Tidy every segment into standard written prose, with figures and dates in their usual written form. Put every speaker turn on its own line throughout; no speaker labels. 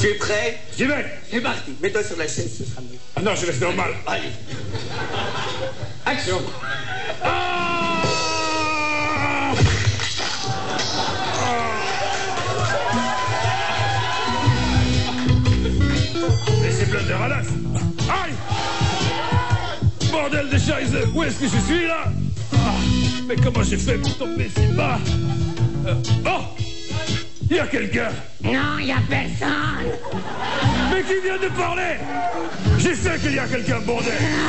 Tu es prêt?
J'y vais.
C'est parti. Mets-toi sur la chaise, ce sera mieux.
Ah non, je reste normal.
Allez. Action.
Mais c'est plein de ralasse. Aïe! Bordel de chaise, où est-ce que je suis là? Mais comment j'ai fait pour tomber si bas? Oh! Il y a quelqu'un.
Non, il y a personne.
Mais qui vient de parler? Je sais qu'il y a quelqu'un, bordel.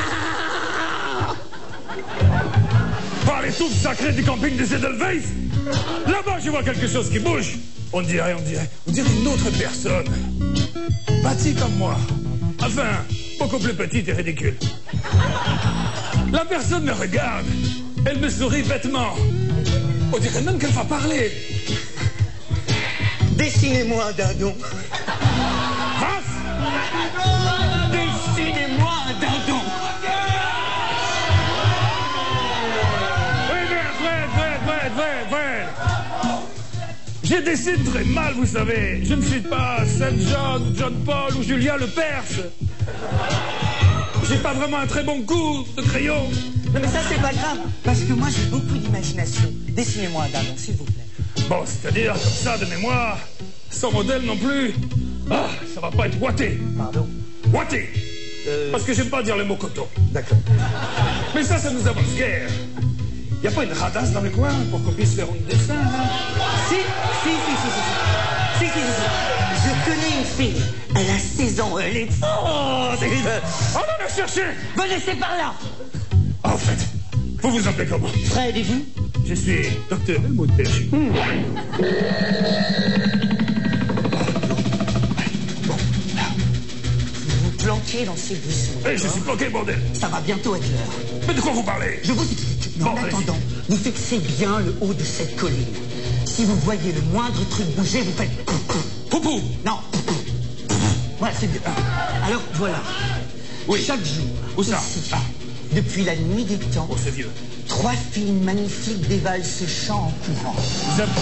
Par les touffes sacrées du camping de Edelweiss. Là-bas, je vois quelque chose qui bouge. On dirait une autre personne. Bâtie comme moi. Enfin, beaucoup plus petite et ridicule. La personne me regarde. Elle me sourit bêtement. On dirait même qu'elle va parler.
Dessinez-moi un dindon.
Race!
Dessinez-moi un dindon.
Oui, Fred. Je dessine très mal, vous savez. Je ne suis pas Saint John, John Paul ou Julien le Perse. J'ai pas vraiment un très bon coup de crayon.
Non mais ça c'est pas grave, parce que moi j'ai beaucoup d'imagination. Dessinez-moi un dindon, s'il vous plaît.
Bon, c'est-à-dire comme ça de mémoire, sans modèle non plus. Ah, ça va pas être ouaté.
Pardon?
Ouaté. Parce que j'aime pas dire le mot coton.
D'accord.
Mais ça nous avance guère. Y a pas une radasse dans le coin pour qu'on puisse faire un dessin, là?
Si. Je connais une fille. Elle a 16 ans, elle est... Oh, c'est...
On va la chercher.
Venez, c'est par là.
En fait, vous vous appelez comment?
Fred, et vous?
Je suis docteur Helmut Berger.
Vous vous planquez dans ces buissons.
Eh, je suis bloqué, bordel.
Ça va bientôt être l'heure.
Mais de quoi vous parlez?
Je vous explique. Mais en
Bon,
attendant, vous fixez bien le haut de cette colline. Si vous voyez le moindre truc bouger, vous faites...
Poupou.
Non. Voilà, c'est bien. Alors, voilà.
Oui.
Chaque jour,
Où ça?
ici, depuis la nuit des temps,
Oh, c'est vieux.
3 filles magnifiques dévalent ce champ en courant.
Vous avez...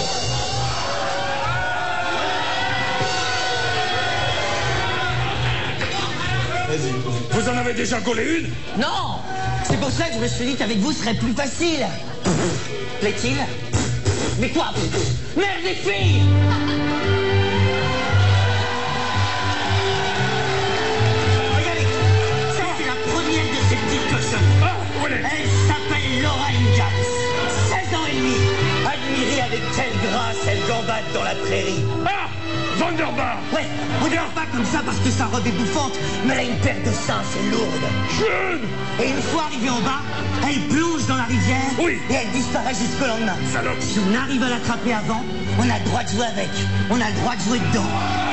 Vous en avez déjà collé une?
Non! C'est pour ça que je me suis dit qu'avec vous, ce serait plus facile. Plaît-il? Mais quoi? Merde des filles! Regardez, ça c'est la première de ces petites cochonnes.
Ah, où elle est?
Elle s'appelle Laura Ingalls. 16 ans et demi. Admirez avec quelle grâce elle gambade dans la prairie.
Ah, Vanderbar.
Ouais, regarde pas comme ça parce que sa robe est bouffante, mais elle a une paire de seins, c'est lourde.
Jeune.
Et une fois arrivée en bas, elle plonge dans la rivière
Oui.
et elle disparaît jusqu'au lendemain.
Salope.
Si on arrive à l'attraper avant, on a le droit de jouer avec. On a le droit de jouer dedans.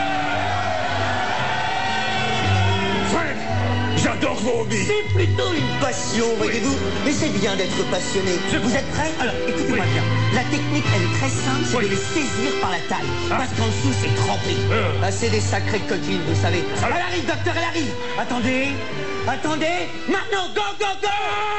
Fred, j'adore vos hobbies.
C'est plutôt une passion, voyez-vous. Mais c'est bien d'être passionné. Vous êtes prêts? Alors, écoutez-moi bien. La technique, elle est très simple, c'est
Oui.
de les saisir par la taille.
Ah.
Parce qu'en dessous, c'est trempé. Ah, c'est des sacrées coquines, vous savez.
Ah.
Elle arrive, docteur, elle arrive. Attendez. Maintenant, go, go, go.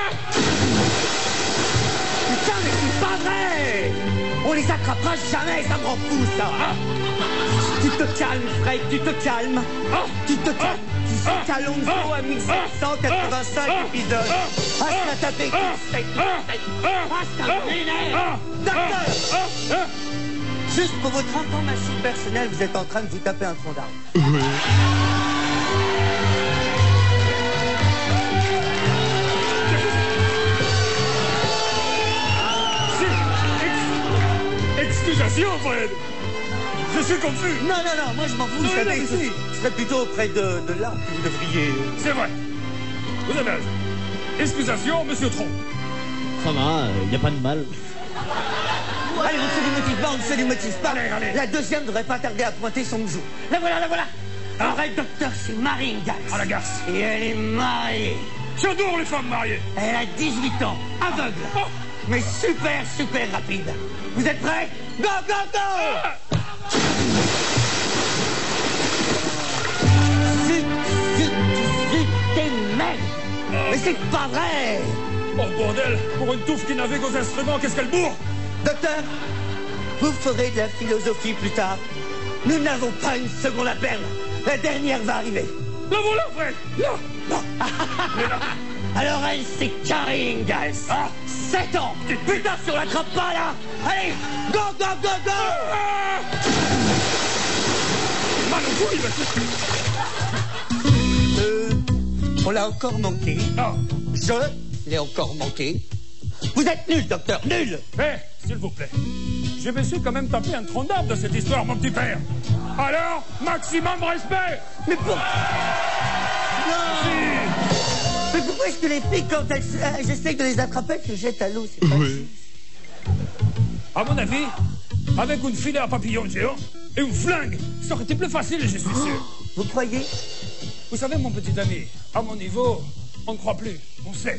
Putain, mais c'est pas vrai. On les attrapera jamais, ça me rend fou, ça. Tu te calmes, Fred, tu te calmes. Tu te calmes. Tu sais qu'Alonso a mis 785 épisodes. Ah, ça t'a fait ça m'énerve. Docteur, juste pour votre information personnelle, vous êtes en train de vous taper un tronc d'arbre.
Excusation, Fred. Je suis confus.
Non, moi je m'en fous, vous
Non,
savez,
non,
ce serait plutôt auprès de là que vous devriez...
C'est vrai. Vous avez raison. Excusation, monsieur Tron.
Ça va, y a pas de mal.
Allez, on ne se démotive pas.
Allez.
La deuxième devrait pas tarder à pointer son jour. La voilà. Arrête, docteur, c'est Marie Ingalls.
À la garce.
Et elle est mariée.
J'adore les femmes mariées.
Elle a 18 ans, aveugle. Mais super rapide. Vous êtes prêts? Go, go, go! Zut, t'es merde. Mais c'est pas vrai.
Oh, bordel. Pour une touffe qui navigue aux instruments, qu'est-ce qu'elle bourre?
Docteur, vous ferez de la philosophie plus tard. Nous n'avons pas une seconde à perdre. La dernière va arriver.
La voilà, Fred. Là.
Non. Alors elle, c'est Carrie Ingalls. 7 ans. Putain, si on l'attrape pas là. Allez, go, go, go, go. On l'a encore manqué.
Ah.
Je l'ai encore manqué. Vous êtes nul, docteur, nul.
S'il vous plaît. Je me suis quand même tapé un tronc d'arbre de cette histoire, mon petit père. Alors, maximum respect.
Mais pour... Non. Mais pourquoi est-ce que les filles, quand j'essaie de les attraper, elles se jettent à l'eau? C'est pas juste.
À mon avis, avec une filet à papillon géant et une flingue, ça aurait été plus facile, je suis sûr.
Vous croyez?
Vous savez, mon petit ami, à mon niveau, on ne croit plus, on sait.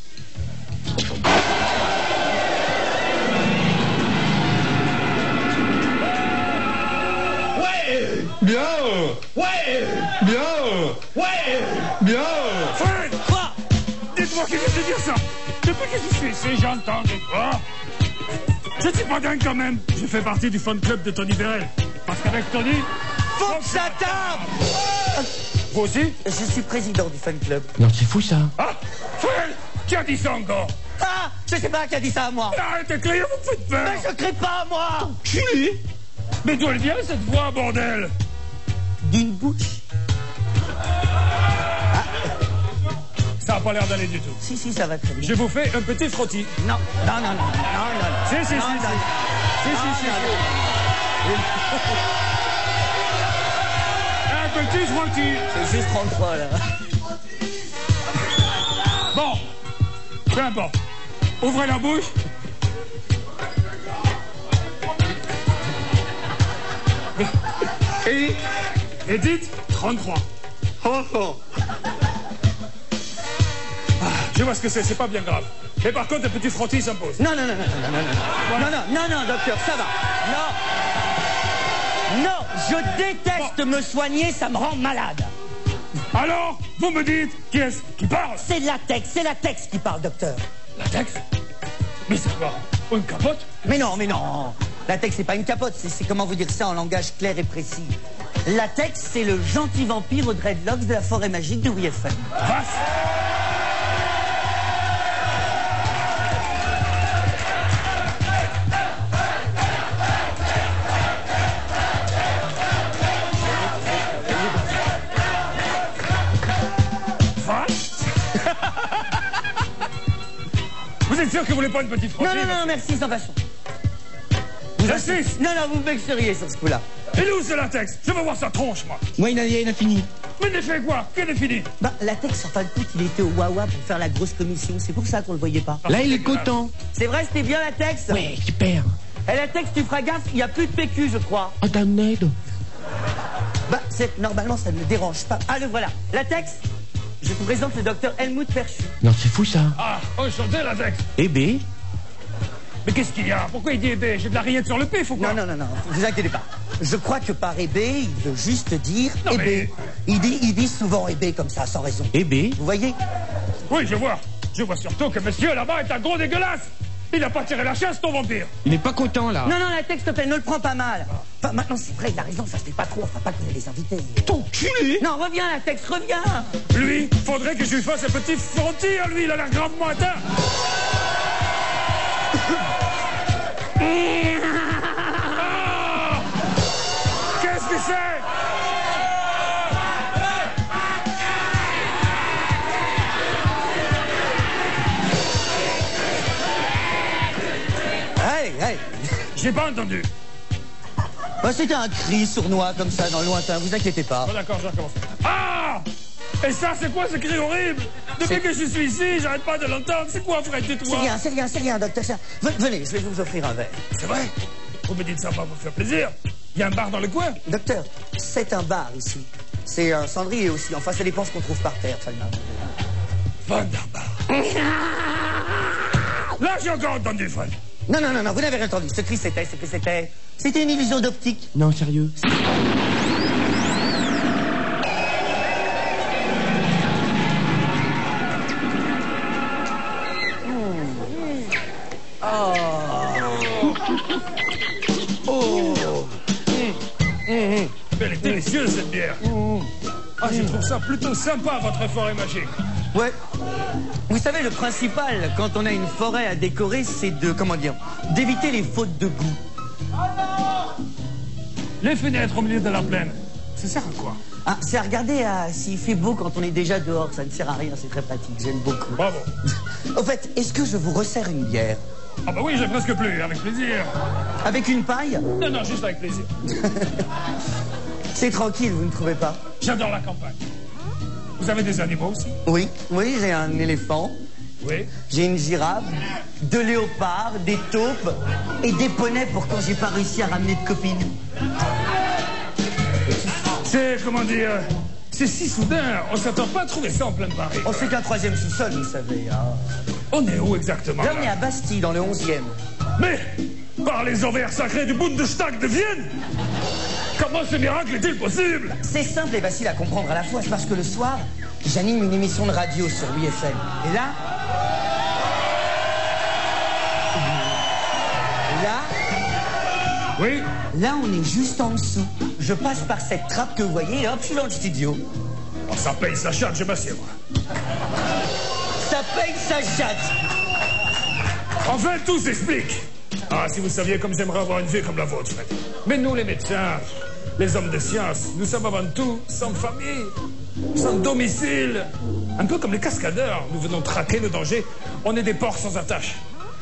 Ouais. Bien. Ouais. Bien. Ouais. Bien.
Fred!
Quoi?
Dites-moi qui vient de dire ça. Depuis que je suis ici, j'entends des quoi? Je ne suis pas dingue quand même. Je fais partie du fan club de Tony Vérel. Parce qu'avec Tony...
Faut que ça tape.
Vous aussi?
Je suis président du fan club.
Non, c'est fou ça.
Ah! Fred! Qui a dit ça encore?
Ah, je sais pas qui a dit ça à moi.
Arrêtez de crier, vous me faites peur!
Mais je crie pas à moi.
Culé! Mais d'où elle vient cette voix, bordel?
D'une bouche.
Ça n'a pas l'air d'aller du tout.
Si, ça va très bien.
Je vous fais un petit frottis.
Non. Si.
Si. Un petit frottis.
C'est juste 33, là.
Bon, peu importe. Ouvrez la bouche. Et dites 33. Je vois ce que c'est pas bien grave. Mais par contre, un petit frottis s'impose.
Non, docteur, ça va. Non, je déteste me soigner, ça me rend malade.
Alors, vous me dites qui est-ce qui parle?
C'est la Tex qui parle, docteur.
La Tex? Mais c'est quoi? Une capote?
Mais non. La Tex, c'est pas une capote, c'est comment vous dire ça en langage clair et précis. La Tex, c'est le gentil vampire aux dreadlocks de la forêt magique de WFM.
Vache! Vous êtes sûr que vous voulez pas une petite frottis?
Non, merci, sans façon.
J'insiste!
Non, vous me vexeriez sur ce coup-là.
Il est où ce latex? Je veux voir sa tronche, moi.
Moi, il a fini.
Mais il a fait quoi? Quel est fini?
Latex, en fin de compte, il était au Wawa pour faire la grosse commission. C'est pour ça qu'on le voyait pas.
Là, il est content.
C'est vrai, c'était bien Latex?
Ouais, super.
Et Latex, tu feras gaffe, il n'y a plus de PQ, je crois.
Oh, t'as une aide.
Normalement, ça ne me dérange pas. Ah, le voilà. Latex, je vous présente le docteur Helmut Perchu.
Non, c'est fou ça.
Ah, enchanté, latex.
Eh ben.
Mais qu'est-ce qu'il y a? Pourquoi il dit ébé? J'ai de la rillette sur le pif ou quoi?
Non, vous inquiétez pas. Je crois que par ébé, il veut juste dire
Non,
ébé.
mais-
Il dit souvent ébé comme ça, sans raison.
Eh ben.
Vous voyez?
Oui, je vois. Je vois surtout que monsieur là-bas est un gros dégueulasse. Il n'a pas tiré la chasse, ton vampire.
Il est pas content là.
Non, Latex, s'il te plaît, ne le prends pas mal. Enfin, maintenant, c'est vrai, il a raison, ça se fait pas trop. Enfin, pas qu'on ait les invités.
Ton culé.
Non, reviens, Latex, reviens.
Lui, faudrait que je lui fasse un petit frottis à lui. Il a l'air gravement atteint. Ah! Qu'est-ce que c'est?
Hey.
J'ai pas entendu.
C'était un cri sournois comme ça, dans le lointain, vous inquiétez pas.
Bon, d'accord, je recommence. Ah! Et ça, c'est quoi ce cri horrible? Depuis que je suis ici, j'arrête pas de l'entendre. C'est quoi, Fred, dis-toi?
C'est rien, docteur. Venez, je vais vous offrir un verre.
C'est vrai? Vous me dites ça pour vous faire plaisir? Il y a un bar dans le coin?
Docteur, c'est un bar ici. C'est un cendrier aussi. Enfin, ça dépend ce qu'on trouve par terre, seulement.
Wunderbar. Là, j'ai encore entendu, Fred.
Non, vous n'avez rien entendu. Ce cri, c'était une illusion d'optique.
Non, sérieux. nous.
Ah, je trouve ça plutôt sympa, votre forêt magique.
Ouais. Vous savez, le principal, quand on a une forêt à décorer, c'est de, comment dire, d'éviter les fautes de goût.
Les fenêtres au milieu de la plaine, ça sert à quoi?
Ah, c'est à regarder s'il fait beau quand on est déjà dehors. Ça ne sert à rien, c'est très pratique, j'aime beaucoup.
Bravo.
Au fait, est-ce que je vous resserre une bière?
Ah bah oui, j'ai presque plus, avec plaisir.
Avec une paille?
Non, non, juste avec plaisir.
C'est tranquille, vous ne trouvez pas?
J'adore la campagne. Vous avez des animaux aussi?
Oui, oui, j'ai un éléphant,
Oui.
j'ai une girafe, 2 léopards, des taupes et des poneys pour quand j'ai pas réussi à ramener de copines.
C'est, comment dire, c'est si soudain, on s'attend pas à trouver ça en plein Paris.
Oh, c'est qu'un 3e sous-sol, vous savez. Hein.
On est où exactement?
Là, on est à Bastille, dans le 11e.
Mais, par les ovaires sacrés du Bundestag de Vienne, comment ce miracle est-il possible?
C'est simple et facile à comprendre à la fois. C'est parce que le soir, j'anime une émission de radio sur l'UFM. Et là...
Oui.
Là, on est juste en dessous. Je passe par cette trappe que vous voyez et hop, je suis dans le studio.
Oh, ça paye sa chatte, je m'assieds, moi.
Ça paye sa chatte.
Enfin, tout s'explique. Ah, si vous saviez comme j'aimerais avoir une vie comme la vôtre, Fred. Mais nous, les médecins, les hommes de science, nous sommes avant tout sans famille, sans domicile. Un peu comme les cascadeurs. Nous venons traquer le danger. On est des porcs sans attache.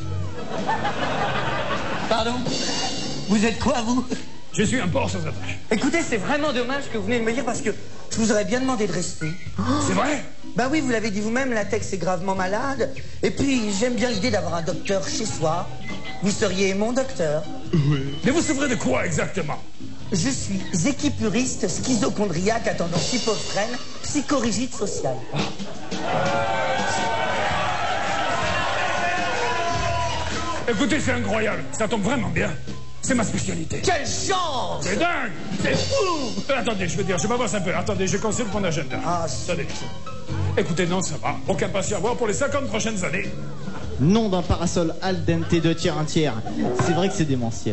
Pardon? Vous êtes quoi, vous?
Je suis un porc sans attache.
Écoutez, c'est vraiment dommage que vous venez de me dire parce que je vous aurais bien demandé de rester.
C'est vrai?
Bah oui, vous l'avez dit vous-même, Latex est gravement malade. Et puis, j'aime bien l'idée d'avoir un docteur chez soi. Vous seriez mon docteur.
Oui. Mais vous souffrez de quoi exactement?
Je suis équipuriste, schizochondriaque à tendance hypophrène, psychorigide sociale.
Écoutez, c'est incroyable. Ça tombe vraiment bien. C'est ma spécialité.
Quelle chance!
C'est dingue!
C'est fou!
Attendez, je m'avance un peu. Attendez, je consulte mon agenda.
Ah,
attendez. Écoutez, non, ça va. Aucun patient à voir pour les 50 prochaines années.
Nom d'un parasol al dente de tiers un tiers. C'est vrai que c'est démentiel.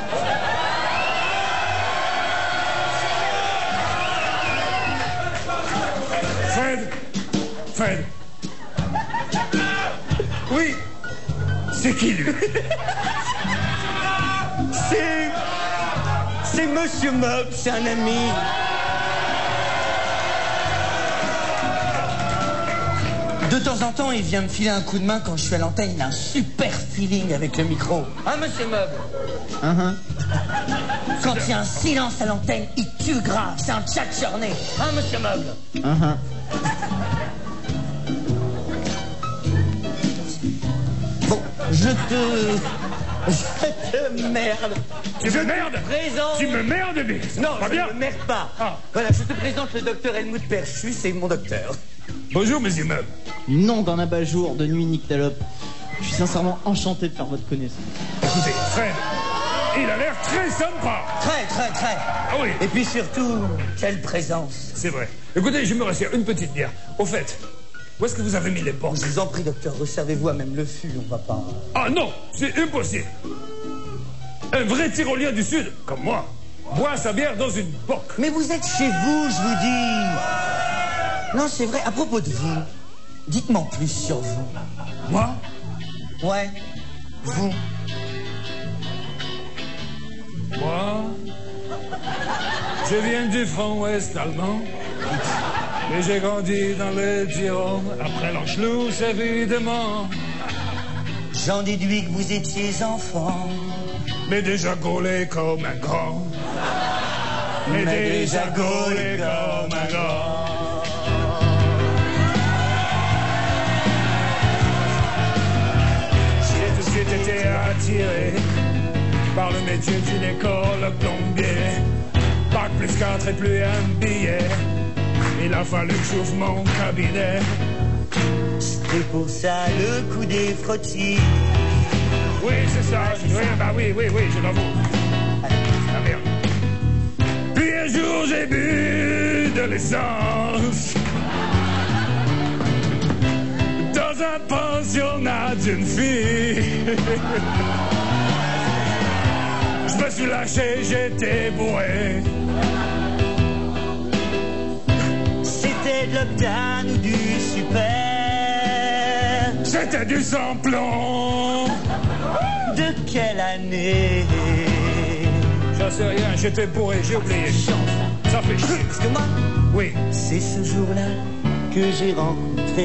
Fred. Oui. C'est qui, lui?
C'est Monsieur Mob, c'est un ami. De temps en temps, il vient me filer un coup de main quand je suis à l'antenne. Il a un super feeling avec le micro. Hein, Monsieur Mob? Quand il y a un silence à l'antenne, il tue grave. C'est un tchatcherné. Hein, Monsieur Mob? Bon, je te merde.
Tu me merdes?
Présente.
Tu me merdes, mais
Non,
pas
je
bien.
ne me merde pas.
Ah.
Voilà, je te présente le docteur Helmut Perchu, c'est mon docteur.
Bonjour, mes immeubles.
Nom d'un abat-jour de nuit nyctalope. Je suis sincèrement enchanté de faire votre connaissance.
Écoutez, Fred, il a l'air très sympa.
Très.
Ah oui.
Et puis surtout, quelle présence.
C'est vrai. Écoutez, je me resserre une petite bière. Au fait, où est-ce que vous avez mis les porcs?
Je vous en prie, docteur, resservez-vous à même le fût, on va pas...
Ah non, c'est impossible. Un vrai Tyrolien du Sud, comme moi, boit sa bière dans une boque.
Mais vous êtes chez vous, je vous dis. Non, c'est vrai, à propos de vous, dites-moi plus sur vous.
Moi?
Ouais, vous.
Moi? Je viens du front ouest allemand. Et j'ai grandi dans le Tyrol, après l'Anschluss, évidemment.
J'en déduis que vous étiez enfant.
Mais déjà gaulé comme un grand. Mais déjà gaulé comme un grand. J'ai tout de suite été attiré par le métier d'une école plombier. Bac plus 4 et plus un billet. Il a fallu que j'ouvre mon cabinet.
C'est pour ça le coup des frottis.
Oui, c'est ça. Oui, bah oui, je l'avoue. Ah merde. Puis un jour, j'ai bu de l'essence dans un pensionnat d'une fille. Je me suis lâché, j'étais bourré.
c'était de l'octane ou du super.
C'était du sans-plomb.
De quelle année?
J'en sais rien, j'étais bourré, j'ai oublié. Ça fait chier.
Excuse-moi.
Oui.
C'est ce jour-là que j'ai rencontré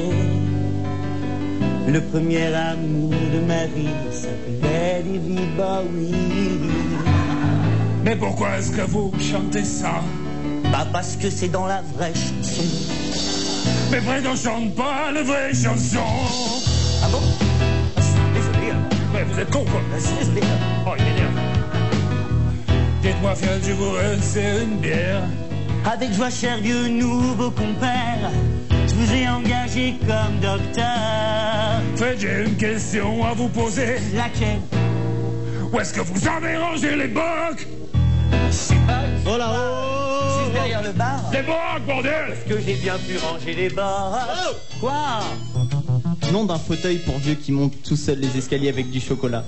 le premier amour de ma vie. S'appelait David Bowie.
Mais pourquoi est-ce que vous chantez ça?
Bah parce que c'est dans la vraie chanson.
Mais vrai, on chante pas les vraies chansons.
Ah bon? Ah, je suis désolé.
Mais vous êtes con, quoi.
Je suis désolé.
Oh, il m'énerve. Dites-moi, Fiel, je voudrais c'est une bière.
Avec joie, cher vieux nouveau compère, je vous ai engagé comme docteur.
Faites, j'ai une question à vous poser.
Laquelle?
Où est-ce que vous avez rangé les bocs?
Je sais pas.
Oh là oh.
Juste derrière le bar.
Les bocs, bordel!
Est-ce que j'ai bien pu ranger les bars? Quoi?
Nom d'un fauteuil pour vieux qui monte tout seul les escaliers avec du chocolat.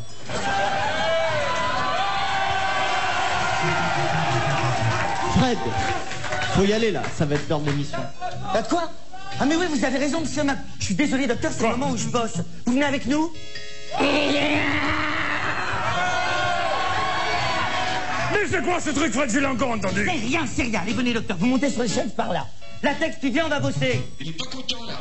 Fred, faut y aller là, ça va être l'heure de l'émission.
Quoi? Ah mais oui, vous avez raison, monsieur Mac. Je suis désolé, docteur, c'est le moment où je bosse. Vous venez avec nous?
Mais c'est quoi ce truc, Fred? Je l'ai encore entendu.
C'est rien, c'est rien. Allez, venez, docteur, vous montez sur les chaises par là. La texte, tu viens, on va bosser.
Il est pas content là.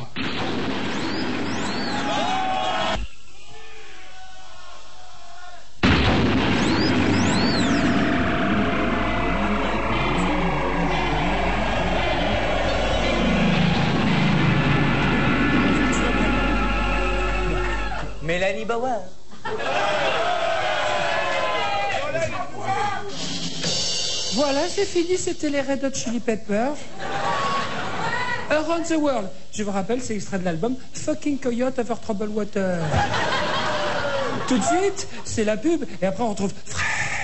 Mélanie Bauer.
Voilà, c'est fini, c'était les Red Hot Chili Peppers. Around the World. Je vous rappelle, c'est extrait de l'album Fucking Coyote Over Troubled Water. Tout de suite, c'est la pub, et après on retrouve Fred.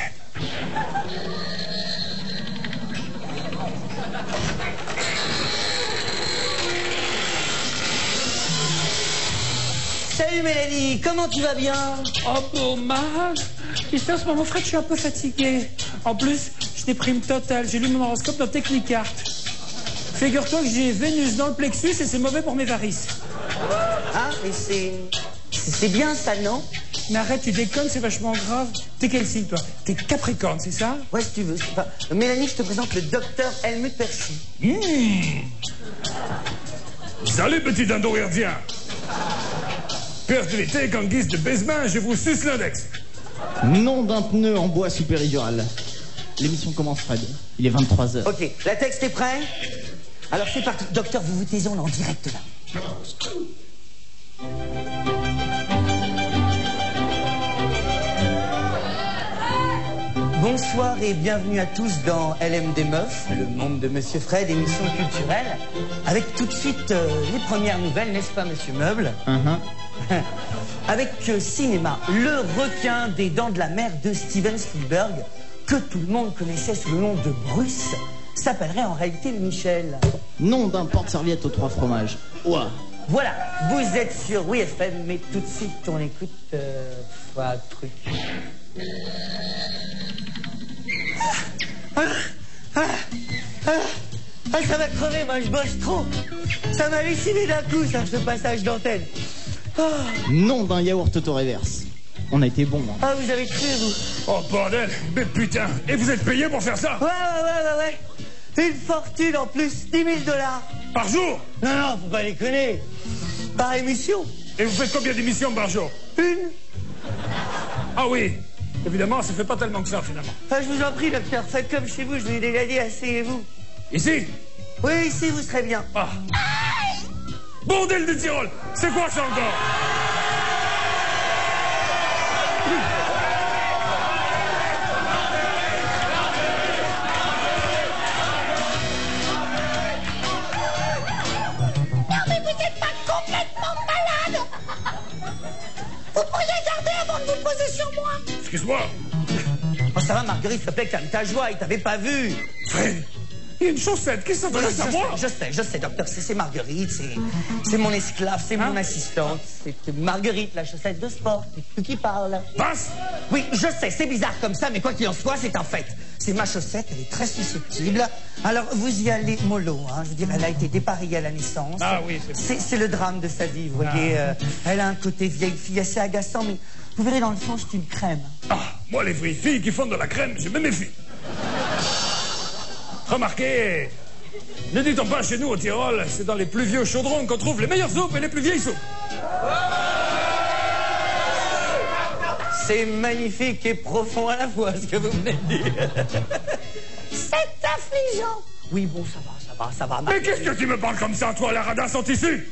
Salut Mélanie, comment tu vas bien?
Oh, beau mal. Tu sais, en ce moment, Fred, je suis un peu fatigué. En plus, je déprime total. J'ai lu mon horoscope dans Technicart. Figure-toi que j'ai Vénus dans le plexus et c'est mauvais pour mes varices.
Ah, mais c'est bien ça, non?
Mais arrête, tu déconnes, c'est vachement grave. T'es quel signe, toi? T'es Capricorne, c'est ça?
Ouais, si tu veux. Enfin, Mélanie, je te présente le docteur Helmut Percy.
Salut, petit dindon irdien. Fertilité qu'en guise de baisement, je vous suce l'index.
Nom d'un pneu en bois supérieur. L'émission commence, Fred. Il est 23h.
Ok, la texte est prêt? Alors c'est parti. Docteur, vous vous taisez, on est en direct là. Bonsoir et bienvenue à tous dans LMD Meuf, le monde de Monsieur Fred, émission culturelle. Avec tout de suite les premières nouvelles, n'est-ce pas, Monsieur Meuble? Avec Cinéma, le requin des dents de la mer de Steven Spielberg, que tout le monde connaissait sous le nom de Bruce, s'appellerait en réalité Michel.
Nom d'un porte-serviette aux 3 fromages. Ouah.
Voilà, vous êtes sur WFM, mais tout de suite on écoute un truc. Ça m'a crevé, moi je bosse trop. Ça m'a halluciné d'un coup, ça, ce passage d'antenne.
Nom d'un yaourt auto-reverse. On a été bon. Hein.
Ah, vous avez cru, vous?
Oh, bordel. Mais putain. Et vous êtes payé pour faire ça?
Ouais. Une fortune en plus, 10 000 $.
Par jour?
Non, faut pas déconner. Par émission.
Et vous faites combien d'émissions par jour?
Une.
Ah oui. Évidemment, ça fait pas tellement que ça, finalement.
Enfin, je vous en prie, docteur, faites comme chez vous, je vous ai déjà dit, asseyez-vous.
Ici?
Oui, ici, vous serez bien.
Ah. Bordel de Tyrol. C'est quoi ça encore?
Non mais vous n'êtes pas complètement malade. Vous pourriez garder avant de vous poser sur moi.
Excuse-moi.
Oh, ça va, Marguerite, s'il te plaît, calme ta joie, il t'avait pas vu.
Fred, Il y a une chaussette qui s'adresse à moi.
Je sais, docteur, c'est Marguerite, c'est mon esclave, c'est mon assistante. C'est Marguerite, la chaussette de sport, c'est qui parle.
Passe.
Oui, je sais, c'est bizarre comme ça, mais quoi qu'il en soit, c'est un fait. C'est ma chaussette, elle est très susceptible. Alors, vous y allez mollo, hein. Je veux dire, elle a été dépareillée à la naissance.
Ah oui,
c'est le drame de sa vie, vous voyez. Elle a un côté vieille fille assez agaçant, mais vous verrez, dans le fond, c'est une crème.
Ah, moi, les vieilles filles qui font de la crème, je me méfie. Remarquez, ne dit-on pas chez nous au Tyrol, c'est dans les plus vieux chaudrons qu'on trouve les meilleures soupes et les plus vieilles soupes.
C'est magnifique et profond à la fois, ce que vous venez de dire. C'est affligeant. Oui, bon, ça va.
Mais qu'est-ce que tu me parles comme ça, toi, la radasse en tissu?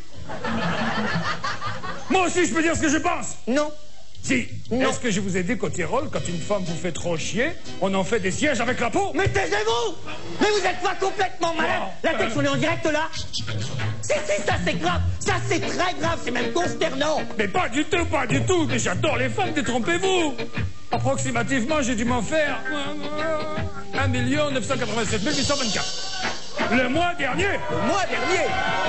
Moi aussi, je peux dire ce que je pense.
Non.
Si.
Non.
Est-ce que je vous ai dit qu'au Tyrol, quand une femme vous fait trop chier, on en fait des sièges avec la peau?
Mais taisez-vous! Mais vous êtes pas complètement malade! La tête, on est en direct là? Si, ça c'est grave! Ça c'est très grave, c'est même consternant!
Mais pas du tout! Mais j'adore les femmes, détrompez-vous! Approximativement, j'ai dû m'en faire 1 987 824. Le mois dernier!
Le mois dernier!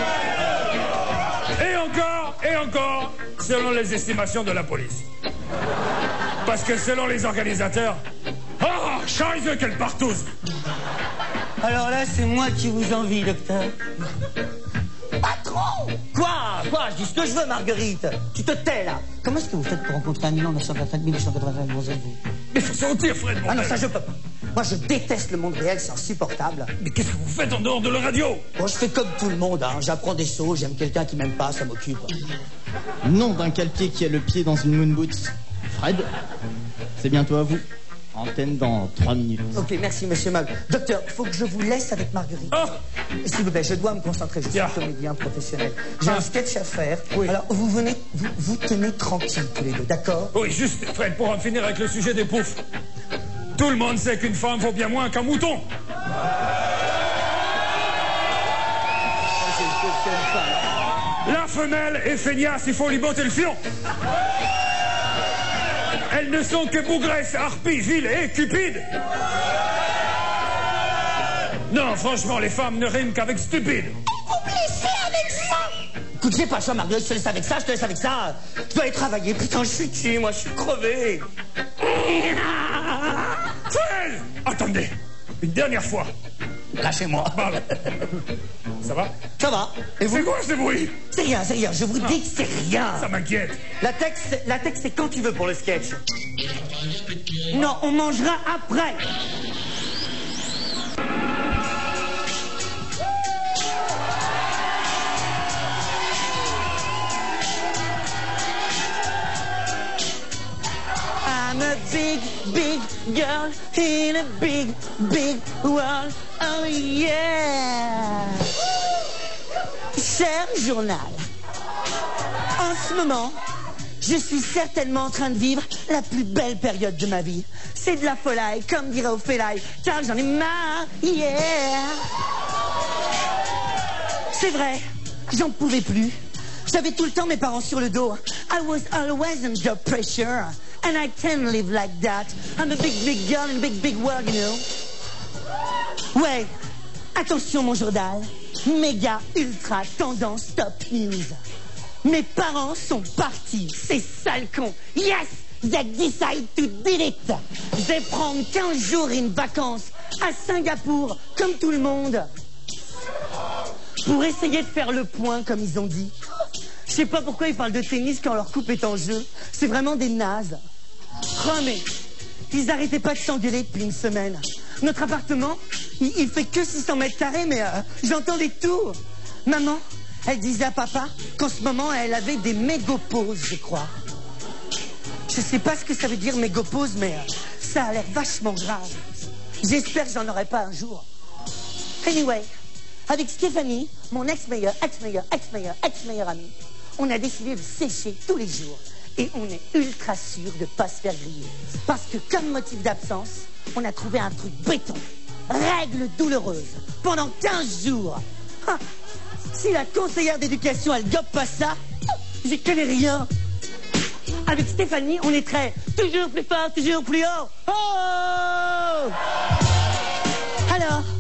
Et encore, selon les estimations de la police. Parce que selon les organisateurs, scheiße, quelle partouze!
Alors là, c'est moi qui vous envie, docteur. Patron! Quoi? Je dis ce que je veux, Marguerite. Tu te tais, là. Comment est-ce que vous faites pour rencontrer 1 927 885 vous?
Mais faut sortir, Fred, mon
Ah non,
père.
ça je peux pas. Moi, je déteste le monde réel, c'est insupportable.
Mais qu'est-ce que vous faites en dehors de la radio?
Bon, je fais comme tout le monde, hein. J'apprends des sauts, j'aime quelqu'un qui m'aime pas, ça m'occupe.
Nom d'un calpier qui a le pied dans une moon boots. Fred, c'est bientôt à vous. Antenne dans 3 minutes.
Ok, merci, monsieur Mag. Docteur, il faut que je vous laisse avec Marguerite.
Oh.
S'il vous plaît, je dois me concentrer, je suis un comédien professionnel. J'ai un sketch à faire.
Oui.
Alors, vous tenez tranquille tous les deux, d'accord?
Oui, juste, Fred, pour en finir avec le sujet des poufs. Tout le monde sait qu'une femme vaut bien moins qu'un mouton. La femelle est feignasse, il faut lui botter le fion. Elles ne sont que bougresse, harpies, viles et cupides. Non, franchement, les femmes ne riment qu'avec stupide.
Vous blessez avec ça!
Écoute, j'ai pas ça, Marguerite, je te laisse avec ça, Je dois aller travailler, putain, je suis tué, moi, je suis crevé.
Fred! Attendez, une dernière fois.
Lâchez-moi.
Pardon. Ça va?
Ça va? Et vous?
C'est quoi ce bruit?
C'est rien, je vous dis que c'est rien.
Ça m'inquiète.
La texte, c'est quand tu veux pour le sketch. Non, on mangera après. I'm a big, big girl in a big, big world. Oh yeah. Cher journal, en ce moment, je suis certainement en train de vivre la plus belle période de ma vie. C'est de la folie, comme dirait Ophélie, car j'en ai marre, yeah. C'est vrai, j'en pouvais plus. J'avais tout le temps mes parents sur le dos. I was always under pressure, and I can't live like that. I'm a big, big girl in a big, big world, you know. Ouais, attention mon journal. Méga, ultra, tendance, top news. Mes parents sont partis, ces sales cons. Yes, they decide to delete. Je vais prendre 15 jours et une vacance à Singapour, comme tout le monde. Pour essayer de faire le point, comme ils ont dit. Je sais pas pourquoi ils parlent de tennis quand leur coupe est en jeu. C'est vraiment des nazes. Oh mais, ils arrêtaient pas de s'engueuler depuis une semaine. Notre appartement, il fait que 600 mètres carrés, mais j'entends des tours. Maman, elle disait à papa qu'en ce moment, elle avait des mégopauses, je crois. Je sais pas ce que ça veut dire mégopause, mais ça a l'air vachement grave. J'espère que j'en aurai pas un jour. Anyway, avec Stéphanie, mon ex-meilleure amie, on a décidé de sécher tous les jours. Et on est ultra sûr de pas se faire griller. Parce que comme motif d'absence, on a trouvé un truc béton. Règle douloureuse. Pendant 15 jours. Ha, si la conseillère d'éducation, elle gobe pas ça, j'y connais rien. Avec Stéphanie, on est très toujours plus fort, toujours plus haut. Oh! Alors,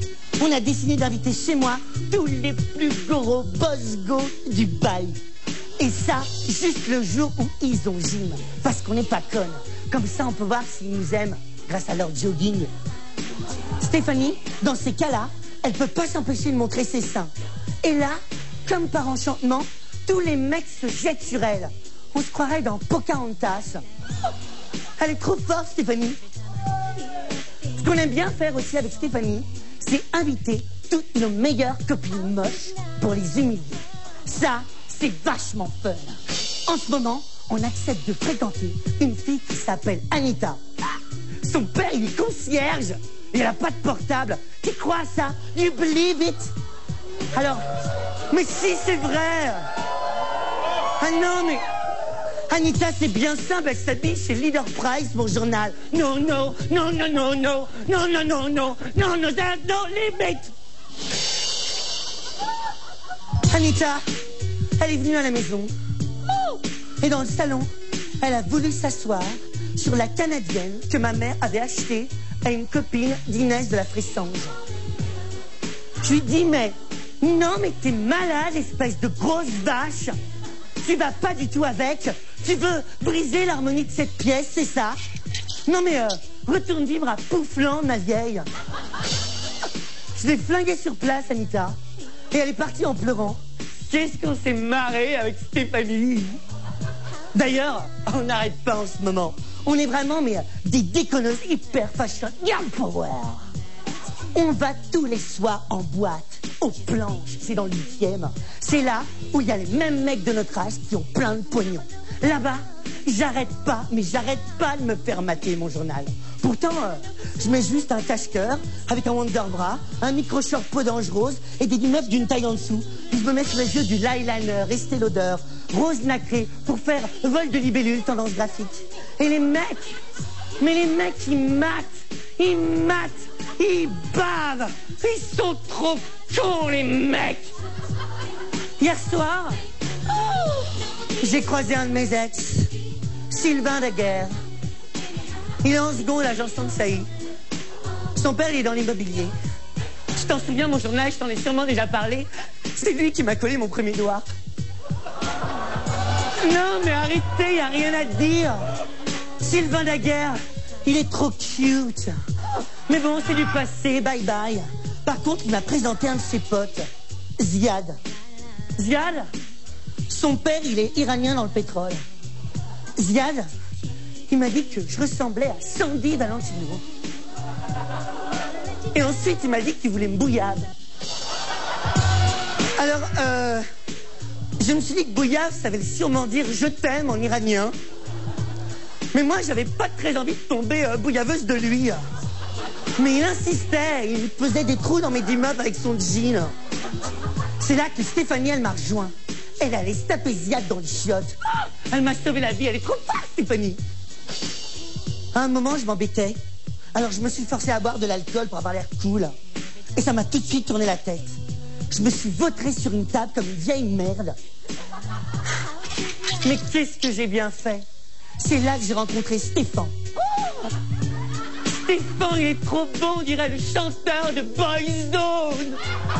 on a décidé d'inviter chez moi tous les plus gros boss go du bail. Et ça, juste le jour où ils ont gym. Parce qu'on n'est pas connes. Comme ça, on peut voir s'ils nous aiment grâce à leur jogging. Stéphanie, dans ces cas-là, elle peut pas s'empêcher de montrer ses seins. Et là, comme par enchantement, tous les mecs se jettent sur elle. On se croirait dans Pocahontas. Elle est trop forte, Stéphanie. Ce qu'on aime bien faire aussi avec Stéphanie, c'est inviter toutes nos meilleures copines moches pour les humilier. Ça, c'est vachement fun. En ce moment, on accepte de fréquenter une fille qui s'appelle Anita. Son père, il est concierge. Il n'a pas de portable. Tu crois ça? You believe it? Alors, mais si, c'est vrai. Ah non, mais... Anita, c'est bien simple, elle s'habille chez Leader Price, mon journal. Non, non, non, non, non, non, non, non, non, non, non, non, non, limite. Anita, elle est venue à la maison. Et dans le salon, elle a voulu s'asseoir sur la canadienne que ma mère avait achetée à une copine d'Inès de la Fressange. Je lui dis, mais non, mais t'es malade, espèce de grosse vache. Tu vas pas du tout avec. Tu veux briser l'harmonie de cette pièce, c'est ça? Non mais retourne vivre à Poufland, ma vieille. Je l'ai flinguée sur place, Anita. Et elle est partie en pleurant. Qu'est-ce qu'on s'est marré avec Stéphanie. D'ailleurs, on n'arrête pas en ce moment. On est vraiment des déconneuses hyper fashion. Girl power. On va tous les soirs en boîte, aux planches, c'est dans le 8e. C'est là où il y a les mêmes mecs de notre âge qui ont plein de pognon. Là-bas, j'arrête pas de me faire mater mon journal. Pourtant, je mets juste un cache-cœur avec un Wonderbra, un micro-short peau d'ange rose et des meufs d'une taille en dessous. Puis je me mets sur les yeux du l'eyeliner, Estée Lauder, rose nacré pour faire vol de libellule, tendance graphique. Et les mecs, ils matent, ils bavent, ils sont trop cons les mecs. Hier soir, j'ai croisé un de mes ex, Sylvain Daguerre. Il est en seconde à Janson de Sailly. Son père, il est dans l'immobilier. Tu t'en souviens, mon journal, je t'en ai sûrement déjà parlé. C'est lui qui m'a collé mon premier doigt. Non, mais arrêtez, y a rien à dire. Sylvain Daguerre, il est trop cute. Mais bon, c'est du passé, bye bye. Par contre, il m'a présenté un de ses potes, Ziad. Ziad, son père, il est iranien dans le pétrole. Ziad, il m'a dit que je ressemblais à Sandy Valentino. Et ensuite, il m'a dit qu'il voulait me bouillave. Alors, je me suis dit que bouillave, ça veut sûrement dire je t'aime en iranien. Mais moi, j'avais pas très envie de tomber bouillaveuse de lui. Mais il insistait, il faisait des trous dans mes 10 meufs avec son jean. C'est là que Stéphanie, elle m'a rejoint. Elle allait se taper Ziad dans les chiottes. Elle m'a sauvé la vie, elle est trop forte, Stéphanie. À un moment, je m'embêtais. Alors je me suis forcé à boire de l'alcool pour avoir l'air cool. Et ça m'a tout de suite tourné la tête. Je me suis vautré sur une table comme une vieille merde. Mais qu'est-ce que j'ai bien fait? C'est là que j'ai rencontré Stéphane. Stéphane, il est trop bon, on dirait le chanteur de Boyzone.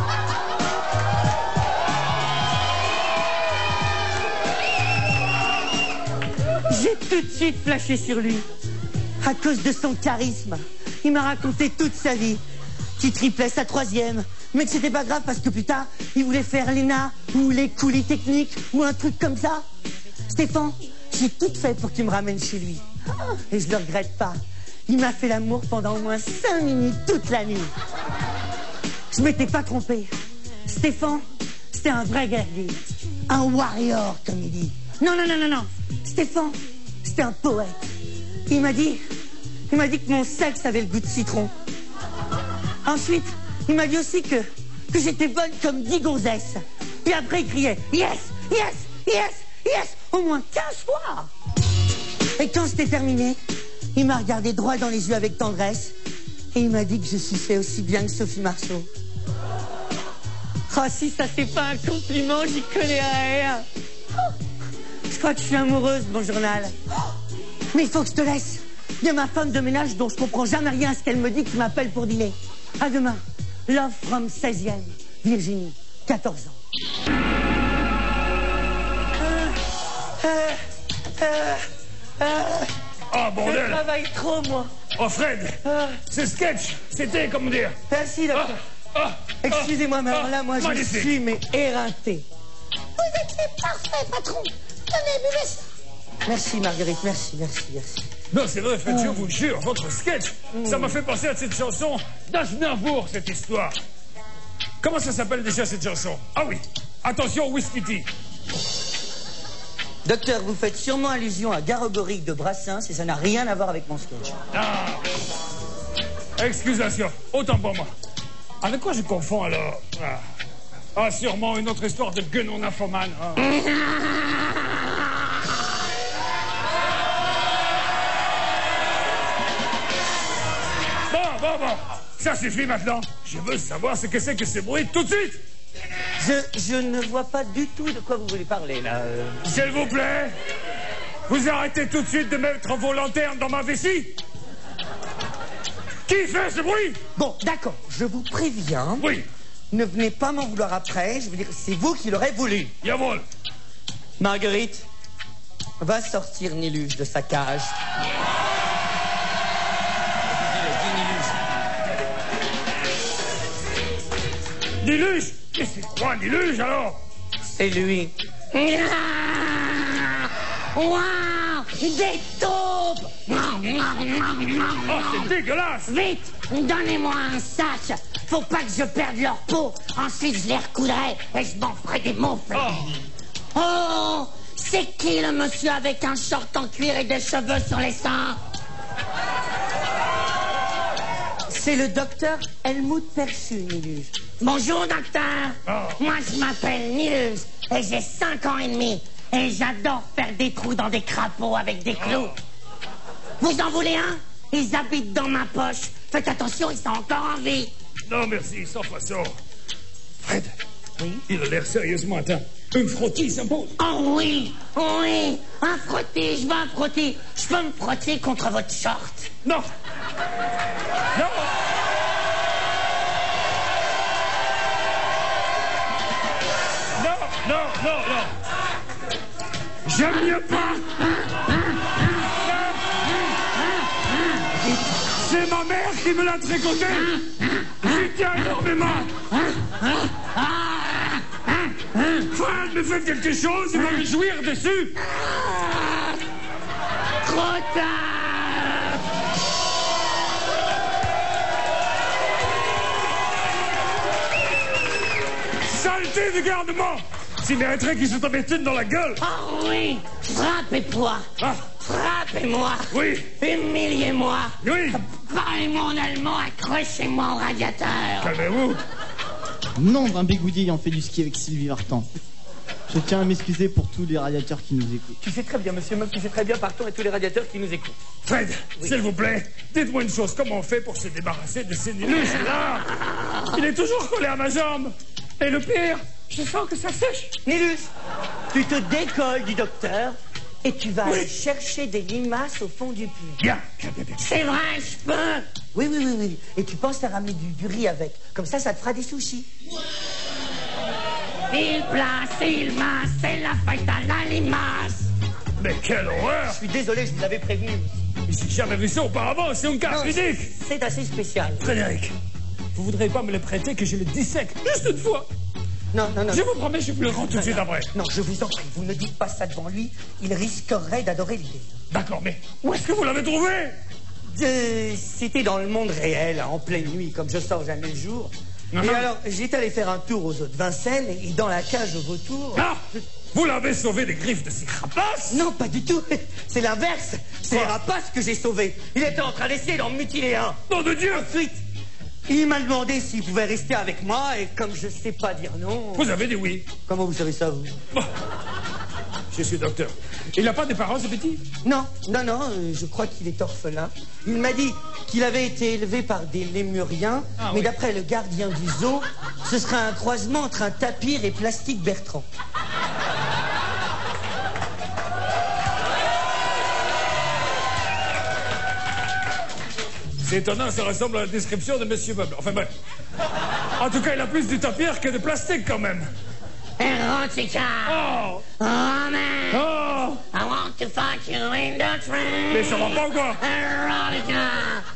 J'ai tout de suite flashé sur lui. À cause de son charisme. Il m'a raconté toute sa vie. Qu'il triplait sa 3e. Mais que c'était pas grave parce que plus tard, il voulait faire l'ENA ou les coulis techniques ou un truc comme ça. Stéphane, j'ai tout fait pour qu'il me ramène chez lui. Et je le regrette pas. Il m'a fait l'amour pendant au moins 5 minutes toute la nuit. Je m'étais pas trompé. Stéphane, c'était un vrai guerrier. Un warrior, comme il dit. Non. Stéphane, c'était un poète. Il m'a dit que mon sexe avait le goût de citron. Ensuite, il m'a dit aussi que j'étais bonne comme 10 gonzesses. Puis après, il criait yes, yes, yes, yes, au moins 15 fois. Et quand c'était terminé, il m'a regardé droit dans les yeux avec tendresse et il m'a dit que je suçais aussi bien que Sophie Marceau. Oh, si ça c'est pas un compliment, j'y connais rien. Je crois que je suis amoureuse de mon journal. Mais il faut que je te laisse. Il y a ma femme de ménage dont je comprends jamais rien à ce qu'elle me dit qui m'appelle pour dîner. À demain. Love from 16e, Virginie, 14 ans.
Oh,
Je
bordel!
travaille trop, moi.
Oh, Fred! C'est sketch! C'était, comment dire?
Merci, docteur. Excusez-moi, mais alors là, moi, je
magnifique.
suis, mais éreinté.
Vous êtes parfait, patron. Tenez, buvez ça.
Merci, Marguerite, merci.
Non, c'est vrai, Fred, je vous jure, votre sketch, ça m'a fait penser à cette chanson d'Aznavour, cette histoire. Comment ça s'appelle déjà, cette chanson? Ah oui, attention, Wistiti.
Docteur, vous faites sûrement allusion à Garogoric de Brassens et ça n'a rien à voir avec mon sketch.
Ah. Excusation, autant pour moi. Avec quoi je confonds, alors? Ah, sûrement une autre histoire de guenon nymphomane. Ah. Bon, ça suffit maintenant. Je veux savoir ce que c'est que ces bruits tout de suite.
Je ne vois pas du tout de quoi vous voulez parler, là.
S'il vous plaît, vous arrêtez tout de suite de mettre vos lanternes dans ma vessie. Qui fait ce bruit?
Bon, d'accord, je vous préviens.
Oui,
Ne venez pas m'en vouloir après, je veux dire, c'est vous qui l'aurez voulu.
jawohl.
Marguerite, va sortir Niluche de sa cage.
Niluche? Mais c'est quoi Niluche, alors?
C'est lui.
Waouh, des taupes.
Oh, c'est dégueulasse.
Vite, donnez-moi un sac. Faut pas que je perde leur peau. Ensuite, je les recoudrai et je m'en ferai des moufles. Oh, c'est qui le monsieur avec un short en cuir et des cheveux sur les seins?
C'est le docteur Helmut Perchu, Niluche.
Bonjour, docteur.
Oh.
Moi, je m'appelle Nilus et j'ai 5 ans et demi. Et j'adore faire des trous dans des crapauds avec des clous. Vous en voulez un? Ils habitent dans ma poche. Faites attention, ils sont encore en vie.
Non, merci, sans façon. Fred,
Oui?
il a l'air sérieusement atteint. Une frottis s'impose.
Oh oui, un frottis, je veux un frottis. Je peux me frotter contre votre short.
Non. Non. Non. J'aime mieux pas. C'est ma mère qui me l'a tricoté. J'y tiens énormément. Fred, me faites quelque chose, il va me jouir dessus.
Trop tard.
Saleté de garnement. S'il mériterait qu'ils se tombent une dans la gueule.
Oh oui, frappez-moi.
Ah,
Frappez-moi.
oui,
Humiliez-moi.
oui.
Parlez-moi en allemand, accrochez-moi au radiateur.
Calmez-vous.
Nom d'un bigoudi ayant fait du ski avec Sylvie Vartan. Je tiens à m'excuser pour tous les radiateurs qui nous écoutent.
Tu sais très bien, monsieur Meuf, tu sais très bien, partons et tous les radiateurs qui nous écoutent.
Fred, s'il vous plaît, dites-moi une chose. Comment on fait pour se débarrasser de ces Niluches-là? Il est toujours collé à ma jambe. Et le pire, je sens que ça sèche.
Nilus, tu te décolles du docteur et tu vas aller chercher des limaces au fond du puits.
Bien.
C'est vrai, je peux.
Oui. Et tu penses à ramener du riz avec. Comme ça te fera des sushis.
Il place, il masse, c'est la fête à la limace.
Mais quelle horreur.
Je suis désolé, je vous l'avais prévenu.
Mais j'ai jamais vu ça auparavant. C'est un cas
Non,
unique.
c'est assez spécial.
Frédéric, vous voudrez pas me le prêter que je le dissèque juste une fois?
Non.
Je vous promets, je vous le rends tout de suite après.
Non, je vous en prie, vous ne dites pas ça devant lui. Il risquerait d'adorer l'idée.
D'accord, mais où est-ce que vous l'avez trouvé?
C'était dans le monde réel, en pleine nuit, comme je sors jamais le jour.
Ah,
Et
ah.
alors, j'étais allé faire un tour aux eaux de Vincennes, et dans la cage aux vautours...
Ah, vous l'avez sauvé des griffes de ces rapaces?
Non, pas du tout. C'est l'inverse. C'est les
Quoi?
rapaces que j'ai sauvés. Il était en train d'essayer d'en mutiler un.
Nom de Dieu.
Ensuite, il m'a demandé s'il pouvait rester avec moi, et comme je sais pas dire non...
Vous avez dit oui.
Comment vous savez ça, vous?
Bon. Je suis docteur. Il n'a pas de parents, ce petit?
Non, je crois qu'il est orphelin. Il m'a dit qu'il avait été élevé par des lémuriens,
Ah,
mais
oui.
d'après le gardien du zoo, ce serait un croisement entre un tapir et Plastique Bertrand.
C'est étonnant, ça ressemble à la description de Monsieur Meuble. Enfin bref. En tout cas, il a plus du tapir que de plastique quand même.
Erotica.
Oh!
Roman.
Oh!
I want to fuck you in the train.
Mais ça va pas encore.
Erotica.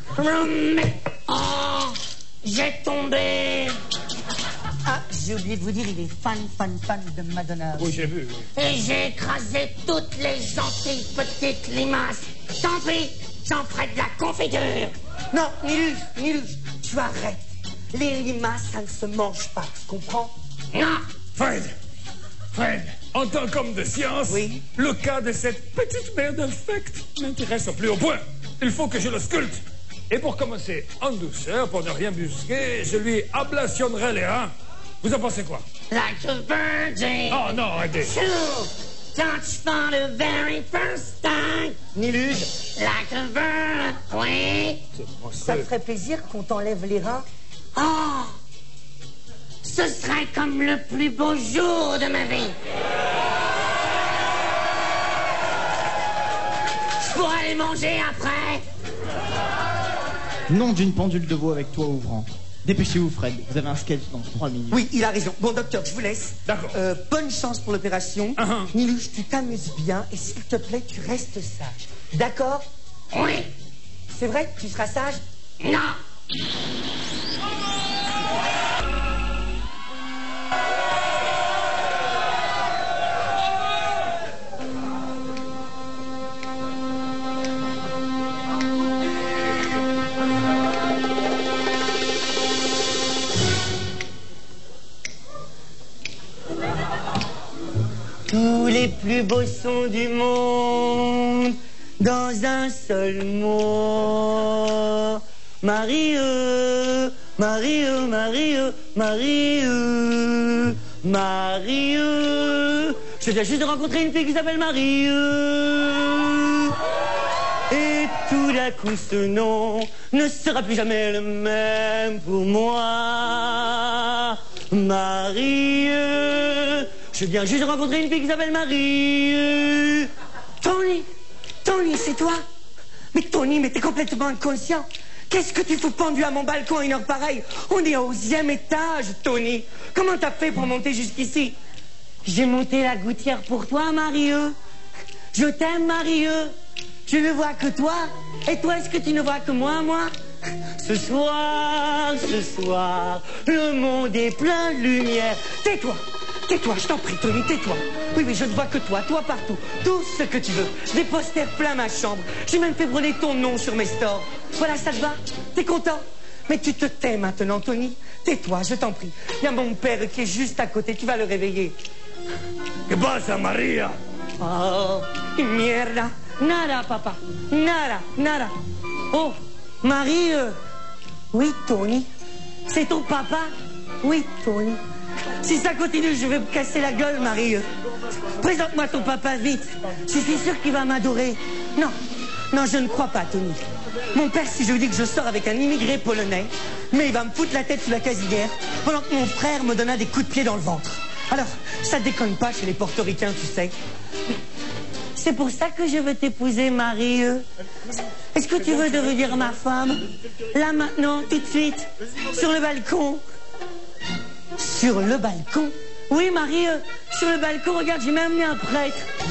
Oh, j'ai tombé.
Ah, j'ai oublié de vous dire, il est fan de Madonna.
Oui, j'ai vu. Oui.
Et j'ai écrasé toutes les gentilles petites limaces. Tant pis, j'en ferai de la confiture.
Non, Nilus, tu arrêtes. Les limaces, ça ne se mange pas, tu comprends?
Non.
Fred, en tant qu'homme de science,
Oui.
le cas de cette petite merde infecte m'intéresse au plus haut point. Il faut que je le sculpte. Et pour commencer en douceur, pour ne rien brusquer, je lui ablationnerai les reins. Vous en pensez quoi?
Like a virgin.
Oh non, arrêtez.
Touch for the very first time.
Nilus,
Like a virgin. Oui.
ça te ferait plaisir qu'on t'enlève les reins?
Oh, ce serait comme le plus beau jour de ma vie. Je pourrais les manger après.
Nom d'une pendule de veau avec toit ouvrant. Dépêchez-vous, Fred. Vous avez un sketch dans 3 minutes.
Oui, il a raison. Bon, docteur, je vous laisse.
D'accord.
Bonne chance pour l'opération. Nilus, tu t'amuses bien et s'il te plaît, tu restes sage. D'accord?
Oui.
C'est vrai? Tu seras sage?
Non.
Tous les plus beaux sons du monde dans un seul mot. Marie, Marie, Marie, Marie, Marie. Je viens juste de rencontrer une fille qui s'appelle Marie. Et tout d'un coup, ce nom ne sera plus jamais le même pour moi. Marie. Je viens juste de rencontrer une fille qui s'appelle Marie. Tony, c'est toi? Mais Tony, mais t'es complètement inconscient. Qu'est-ce que tu fous pendu à mon balcon à une heure pareille? On est au 11e étage, Tony. Comment t'as fait pour monter jusqu'ici? J'ai monté la gouttière pour toi, Marie. Je t'aime, Marie. Je ne vois que toi. Et toi, est-ce que tu ne vois que moi? Ce soir, le monde est plein de lumière. Tais-toi, je t'en prie, Tony, tais-toi. Oui, je ne vois que toi partout. Tout ce que tu veux. Des posters plein ma chambre. J'ai même fait brûler ton nom sur mes stores. Voilà, ça te va? T'es content? Mais tu te tais maintenant, Tony. Tais-toi, je t'en prie. Il y a mon père qui est juste à côté. Tu vas le réveiller.
Que pasa, Maria?
Oh, mierda. Nada, papa. Nada. Oh, Marie. Oui, Tony. C'est ton papa? Oui, Tony. Si ça continue, je vais me casser la gueule, Marie. Présente-moi ton papa, vite. Je suis sûr qu'il va m'adorer. Non, je ne crois pas, Tony. Mon père, si je lui dis que je sors avec un immigré polonais, mais il va me foutre la tête sous la casière pendant que mon frère me donna des coups de pied dans le ventre. Alors, ça déconne pas chez les portoricains, tu sais. C'est pour ça que je veux t'épouser, Marie. Est-ce que tu veux devenir ma femme? Là, maintenant, tout de suite, sur le balcon. Sur le balcon? Oui, Marie, sur le balcon, regarde, j'ai même mis un prêtre.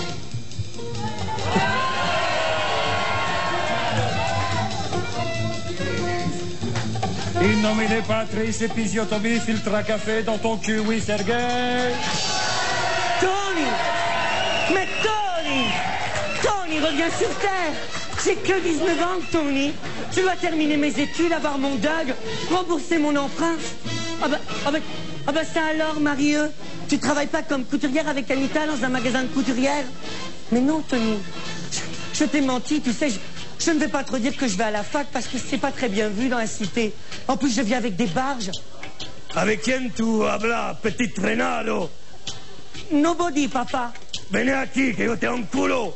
In nomine Patris et Pisiotomi, filtre à café dans ton cul, oui, Sergei.
Tony! Mais Tony, reviens sur terre. J'ai que 19 ans, Tony. Je dois terminer mes études, avoir mon DUG, rembourser mon emprunt. Ah bah ça alors, Marie, tu travailles pas comme couturière avec Anita dans un magasin de couturière? Mais non, Tony, je t'ai menti, tu sais, je ne vais pas trop dire que je vais à la fac parce que c'est pas très bien vu dans la cité. En plus, je viens avec des barges.
Avec qui tu hablas, petit renado?
Nobody, papa.
Vieni aquí, que yo te enculo.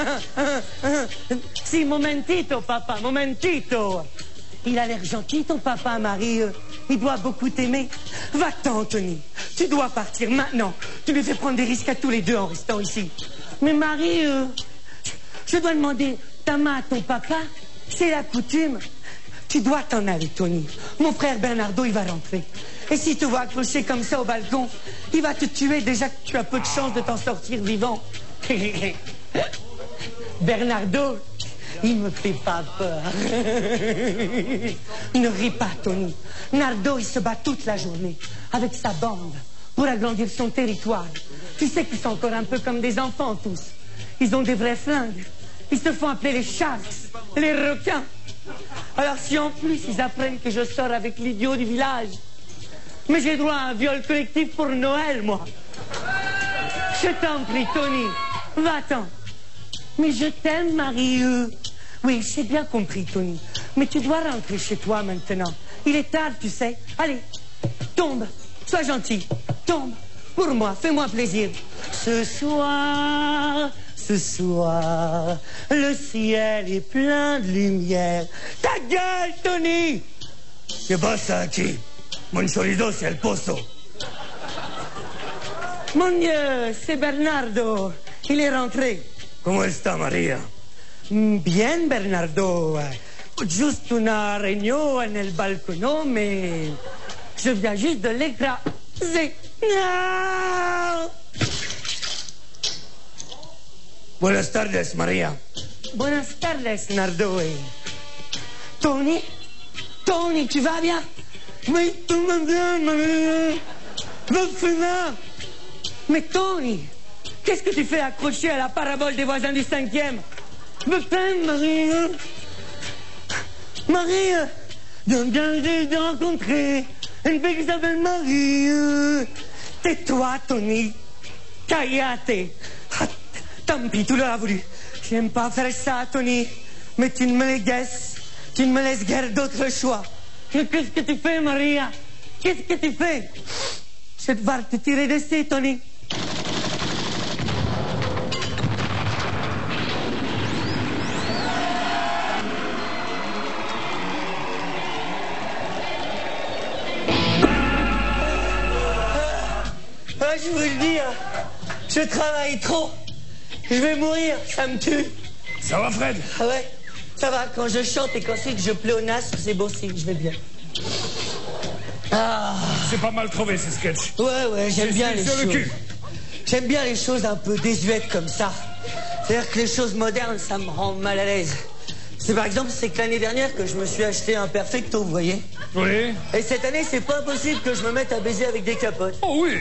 Si, momentito, papa, momentito. Il a l'air gentil, ton papa, Marie. Il doit beaucoup t'aimer. Va-t'en, Tony. Tu dois partir maintenant. Tu lui fais prendre des risques à tous les deux en restant ici. Mais Marie, je dois demander ta main à ton papa. C'est la coutume. Tu dois t'en aller, Tony. Mon frère Bernardo, il va rentrer. Et si tu vois accroché comme ça au balcon, il va te tuer déjà que tu as peu de chance de t'en sortir vivant. Bernardo, il me fait pas peur. Ne ris pas, Tony. Nardo, il se bat toute la journée avec sa bande pour agrandir son territoire. Tu sais qu'ils sont encore un peu comme des enfants tous. Ils ont des vrais flingues. Ils se font appeler les sharks, les requins. Alors si en plus ils apprennent que je sors avec l'idiot du village, mais j'ai droit à un viol collectif pour Noël, moi. Je t'en prie, Tony, va-t'en. Mais je t'aime, Marie. Oui, j'ai bien compris, Tony. Mais tu dois rentrer chez toi maintenant. Il est tard, tu sais. Allez, tombe, sois gentil. Tombe, pour moi, fais-moi plaisir. Ce soir, le ciel est plein de lumière. Ta gueule, Tony!
¿Qué pasa aquí? Moncholido c'est el pozo.
Mon Dieu, c'est Bernardo. Il est rentré.
¿Cómo está María?
Bien, Bernardo. Juste una réunion en el balcón, mais je viens juste de l'écraser. No!
Buenas tardes, María.
Buenas tardes, Nardo. Tony? Tony, tu vas bien? Oui, tout va bien, Maria. Mais Tony, qu'est-ce que tu fais accroché à la parabole des voisins du 5e? Me peine, Marie. Marie, bien de rencontrer une fille qui s'appelle Marie. Tais-toi, Tony. Callate. Ah, tant pis, tu l'auras voulu. J'aime pas faire ça, Tony. Mais tu ne me laisses, tu ne me laisses guère d'autre choix. Mais qu'est-ce que tu fais, Maria? Qu'est-ce que tu fais? Je vais devoir te tirer dessus, Tony. Je veux le dire, je travaille trop. Je vais mourir, ça me tue.
Ça va, Fred?
Ah ouais, ça va. Quand je chante et qu'ensuite je pléonasse, c'est beau signe, je vais bien. Ah.
C'est pas mal trouvé, ces sketchs.
Ouais, j'aime bien les
sur le
choses.
cul.
J'aime bien les choses un peu désuètes comme ça. C'est-à-dire que les choses modernes, ça me rend mal à l'aise. C'est par exemple, c'est que l'année dernière que je me suis acheté un Perfecto, vous voyez.
Oui.
Et cette année, c'est pas possible que je me mette à baiser avec des capotes.
Oh oui.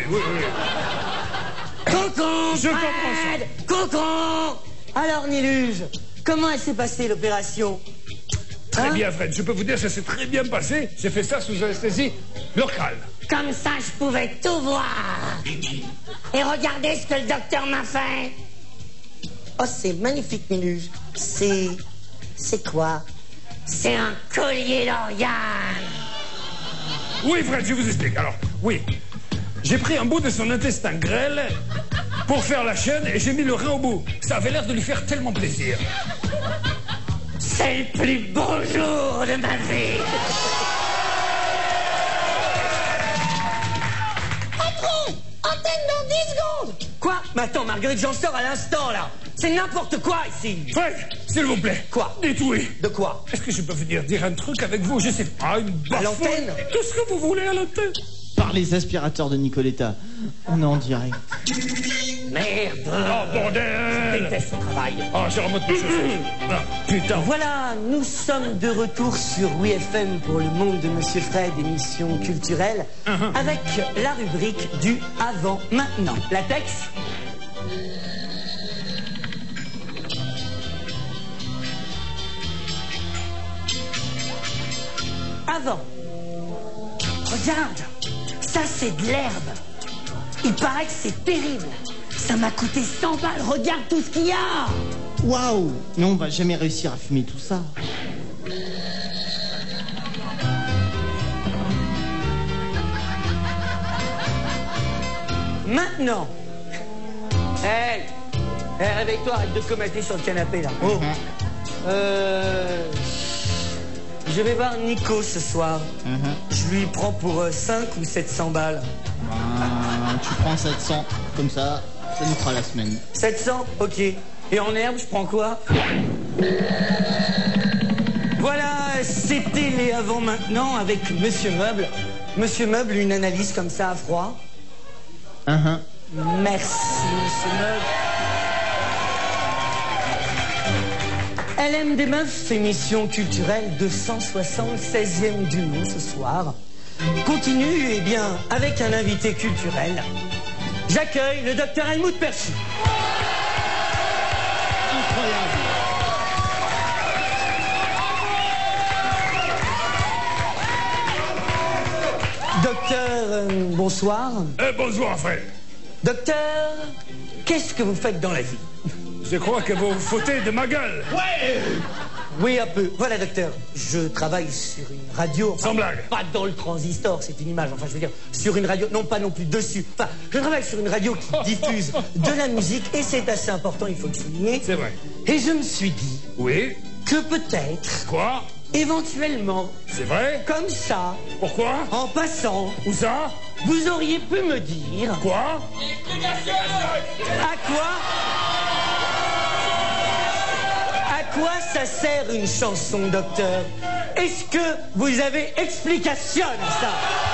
Cocon,
Je comprends ça.
Cocon. Alors, Niluge, comment elle s'est passée l'opération?
Très bien, Fred. Je peux vous dire que ça s'est très bien passé. J'ai fait ça sous anesthésie locale.
Comme ça, je pouvais tout voir. Et regardez ce que le docteur m'a fait.
Oh, c'est magnifique, Niluge. C'est quoi?
C'est un collier d'organes.
Oui, Fred, je vous explique. Alors, oui. J'ai pris un bout de son intestin grêle pour faire la chaîne et j'ai mis le rein au bout. Ça avait l'air de lui faire tellement plaisir.
C'est le plus beau jour de ma vie.
Patron, antenne dans 10 secondes. Quoi? Mais attends, Marguerite, j'en sors à l'instant, là. C'est n'importe quoi, ici.
Fred, s'il vous plaît.
Quoi?
Dites oui.
De quoi?
Est-ce que je peux venir dire un truc avec vous? Je sais pas, une baffe.
À l'antenne?
Tout ce que vous voulez à l'antenne.
Par les aspirateurs de Nicoletta. On est en direct.
Merde.
Oh,
Je
bordel.
déteste ce travail.
Oh, je remonte mes chaussettes. Ah, putain.
Voilà, nous sommes de retour sur WeFM pour le monde de Monsieur Fred, émission culturelle, avec la rubrique du avant-maintenant. La texte? Avant. Regarde, ça c'est de l'herbe. Il paraît que c'est terrible. Ça m'a coûté 100 balles, regarde tout ce qu'il y a.
Waouh! Mais on va jamais réussir à fumer tout ça.
Maintenant. Hey, réveille-toi, arrête de commenter sur le canapé là. Oh. Je vais voir Nico ce soir. Je lui prends pour 5 ou 700 balles.
Tu prends 700, comme ça nous fera la semaine.
700? Ok. Et en herbe, je prends quoi? Voilà, c'était les avant-maintenant avec Monsieur Meuble. Monsieur Meuble, une analyse comme ça à froid? Merci, Monsieur Meuble. LM des Meufs, émission culturelle 276e du nom ce soir, continue, eh bien, avec un invité culturel. J'accueille le docteur Helmut Perchu. Incroyable. Docteur, bonsoir.
Bonsoir, frère.
Docteur, qu'est-ce que vous faites dans la vie?
Je crois que vous vous foutez de ma gueule.
Ouais. Oui, un peu. Voilà, docteur, je travaille sur une radio... Enfin,
sans blague.
Pas dans le transistor, c'est une image. Enfin, je veux dire, sur une radio... Non, pas non plus dessus. Enfin, je travaille sur une radio qui diffuse de la musique, et c'est assez important, il faut le souligner.
C'est vrai.
Et je me suis dit...
Oui.
Que peut-être...
Quoi?
Éventuellement...
C'est vrai?
Comme ça...
Pourquoi?
En passant...
Où ça?
Vous auriez pu me dire...
Quoi?
À quoi? À quoi ça sert une chanson, docteur? Est-ce que vous avez explication à ça?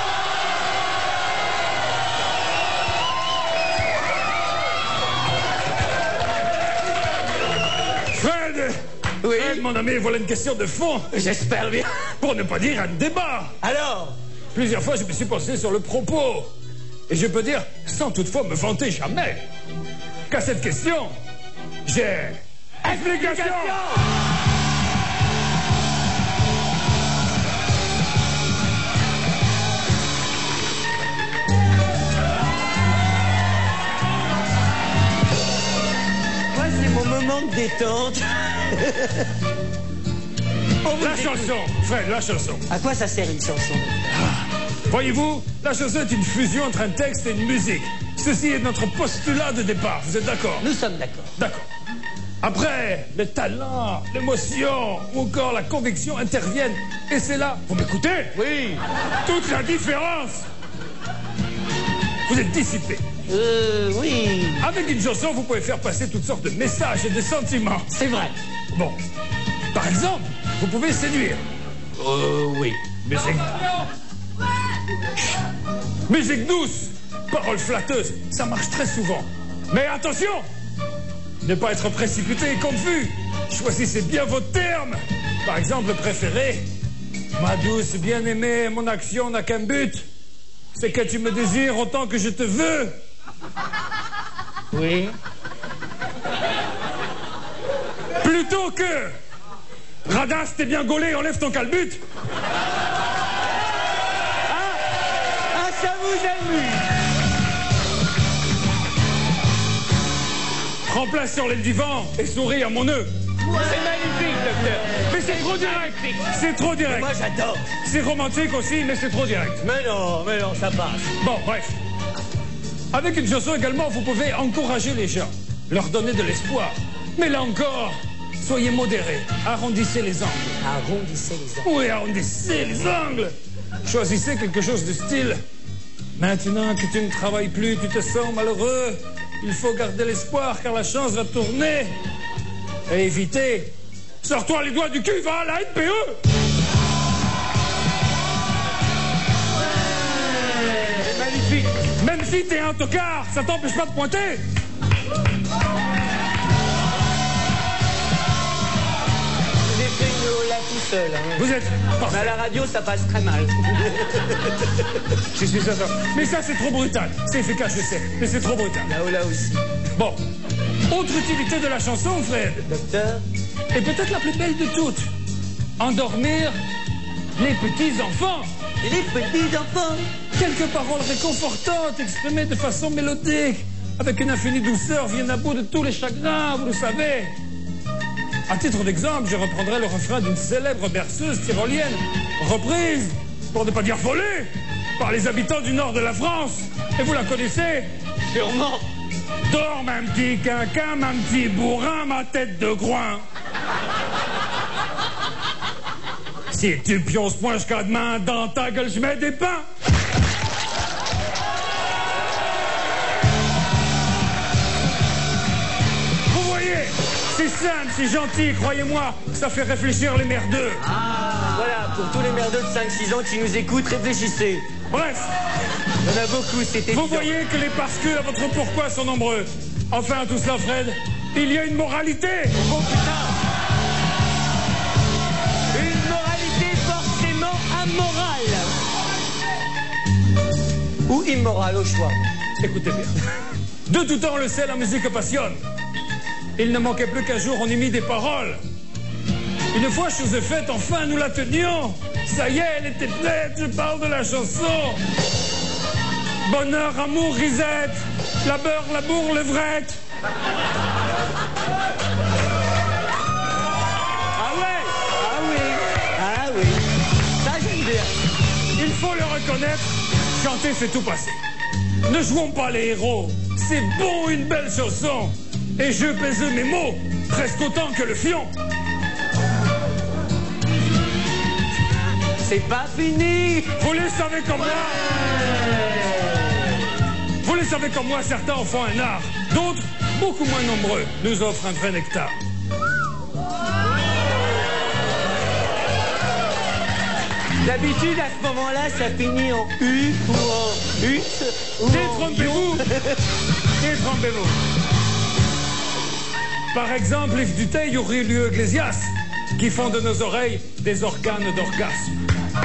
Fred!
Oui?
Fred, mon ami, voilà une question de fond.
J'espère bien.
Pour ne pas dire un débat.
Alors?
Plusieurs fois, je me suis penché sur le propos. Et je peux dire, sans toutefois me vanter jamais, qu'à cette question, j'ai... Explication!
Moi, c'est mon moment de détente.
La chanson, Fred, la chanson.
À quoi ça sert une chanson?
Voyez-vous, la chanson est une fusion entre un texte et une musique. Ceci est notre postulat de départ, vous êtes d'accord?
Nous sommes d'accord.
D'accord. Après, le talent, l'émotion ou encore la conviction interviennent. Et c'est là, vous m'écoutez?
Oui.
Toute la différence. Vous êtes dissipé.
Oui.
Avec une chanson, vous pouvez faire passer toutes sortes de messages et de sentiments.
C'est vrai.
Bon. Par exemple, vous pouvez séduire.
Oui.
Musique. Musique douce. Paroles flatteuses. Ça marche très souvent. Mais attention! Ne pas être précipité et confus. Choisissez bien vos termes. Par exemple, préféré. Ma douce bien-aimée, mon action n'a qu'un but. C'est que tu me désires autant que je te veux.
Oui.
Plutôt que... Radasse, t'es bien gaulé, enlève ton calbut.
Ah, ça vous amuse.
Prends place sur le divan et souris à mon nœud.
C'est magnifique, docteur.
Mais c'est trop direct. C'est trop direct.
Moi, j'adore.
C'est romantique aussi, mais c'est trop direct.
Mais non, ça passe.
Bon, bref. Avec une chanson également, vous pouvez encourager les gens, leur donner de l'espoir. Mais là encore, soyez modérés. Arrondissez les angles.
Arrondissez les angles.
Oui, arrondissez les angles. Choisissez quelque chose de style. Maintenant que tu ne travailles plus, tu te sens malheureux. Il faut garder l'espoir car la chance va tourner. Et évitez. Sors-toi les doigts du cul, va à la NPE.
C'est magnifique.
Même si t'es un tocard, ça t'empêche pas de pointer.
J'ai fait une là tout seul. Hein.
Vous êtes
Mais à
parfait.
la radio, ça passe très mal.
Je suis certain. Mais ça, c'est trop brutal. C'est efficace, je sais. Mais c'est trop brutal.
Là aussi.
Bon. Autre utilité de la chanson, Fred.
Docteur?
Et peut-être la plus belle de toutes. Endormir les petits-enfants.
Les petits enfants.
Quelques paroles réconfortantes exprimées de façon mélodique, avec une infinie douceur, viennent à bout de tous les chagrins, vous le savez. À titre d'exemple, je reprendrai le refrain d'une célèbre berceuse tyrolienne, reprise, pour ne pas dire volée, par les habitants du nord de la France. Et vous la connaissez?
Sûrement.
Dors, un petit quinquin, un petit bourrin, ma tête de groin. Si tu pionces point jusqu'à demain, dans ta gueule, je mets des pains. Vous voyez, c'est simple, c'est gentil, croyez-moi, ça fait réfléchir les merdeux.
Voilà, pour tous les merdeux de 5-6 ans qui nous écoutent, réfléchissez.
Bref,
Il y en a beaucoup, c'est évident.
vous voyez que les parce-que à votre pourquoi sont nombreux. Enfin, à tout cela, Fred, il y a une moralité.
Oh putain! Une moralité forcément amorale. Ou immorale, au choix.
Écoutez bien. De tout temps, on le sait, la musique passionne. Il ne manquait plus qu'un jour on y mit des paroles. Une fois chose faite, enfin nous la tenions. Ça y est, elle était prête, je parle de la chanson. Bonheur, amour, risette, labeur, labour, levrette.
Ah ouais? Ah oui. Ah oui. Ça, j'aime bien.
Il faut le reconnaître, chanter c'est tout passer. Ne jouons pas les héros, c'est bon une belle chanson. Et je pèse mes mots, presque autant que le fion.
C'est pas fini.
Vous les savez comme moi. Vous les savez comme moi, certains en font un art. D'autres, beaucoup moins nombreux, nous offrent un vrai nectar.
D'habitude, à ce moment-là, ça finit en U ou en UT ou en
Détrompez-vous. Détrompez-vous. Par exemple, Yves Duteil ou Rulio Iglesias, qui font de nos oreilles des organes d'orgasme.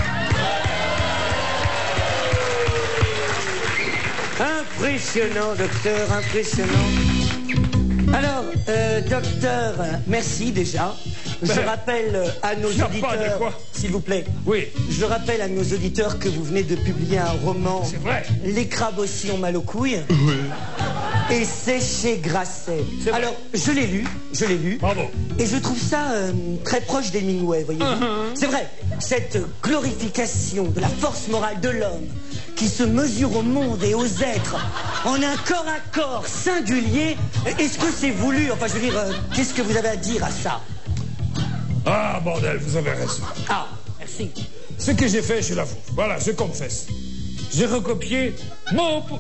Impressionnant, docteur, impressionnant. Alors, docteur, merci déjà. Je
Ben,
rappelle à nos
y a pas de
auditeurs,
quoi.
s'il vous plaît.
Oui,
Je rappelle à nos auditeurs que vous venez de publier un roman.
c'est vrai.
Les crabes aussi ont mal aux couilles. Et c'est chez Grasset.
C'est vrai.
Alors, je l'ai lu.
Bravo.
Et je trouve ça très proche d'Hemingway, voyez-vous. C'est vrai, cette glorification de la force morale de l'homme qui se mesure au monde et aux êtres en un corps à corps singulier, est-ce que c'est voulu? Enfin, je veux dire, qu'est-ce que vous avez à dire à ça?
Ah, bordel, vous avez raison.
Ah, merci.
Ce que j'ai fait, je l'avoue. Voilà, je confesse. J'ai recopié mot pour...